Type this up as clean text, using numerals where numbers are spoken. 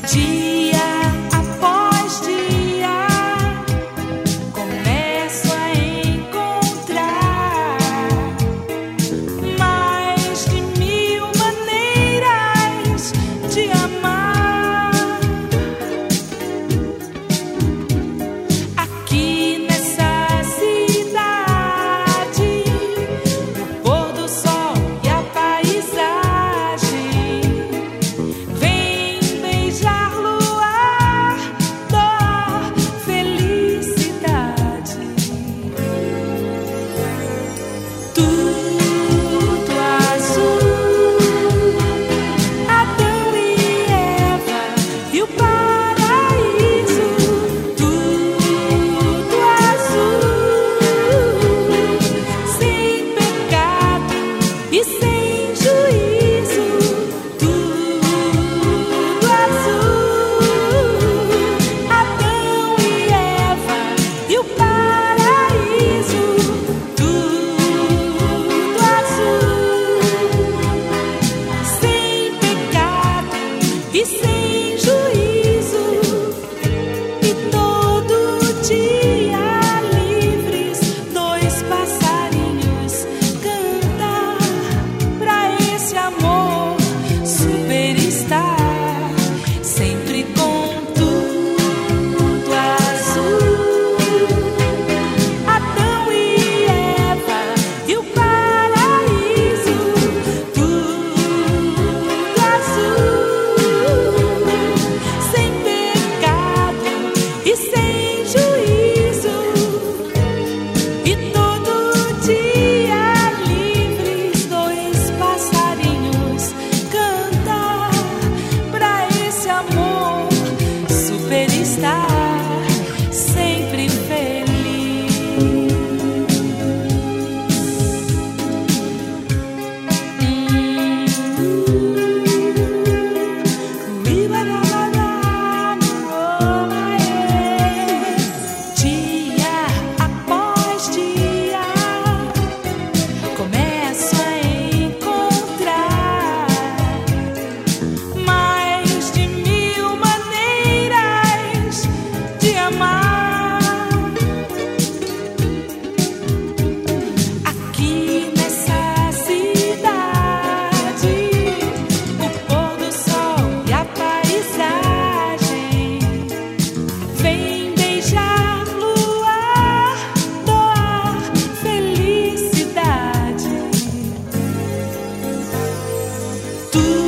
Dia após dia, começo a encontrar mais de 1000 maneiras de amar. Aqui nessa cidade, o pôr do sol e a paisagem vem beijar luar, dor, felicidade. Tudo azul, Adão e Eva e o paraíso. Tudo azul, sem pecado e sem juízo. Tudo azul, Adão e Eva e o paraíso. Tudo azul, sem pecado e sem juízo. E todo dia livres, 2 passarinhos cantam pra esse amor superstar, sempre com tudo azul. Adão e Eva e o paraíso. Tudo azul, sem pecado e sem juízo. E todo dia livres, 2 passarinhos cantam pra esse amor superstar, sempre feliz. Dia após dia, começo a encontrar mais de 1000 maneiras de amar. Aqui nessa cidade, o pôr do sol e a paisagem vem beijar luar, doar felicidade. Tudo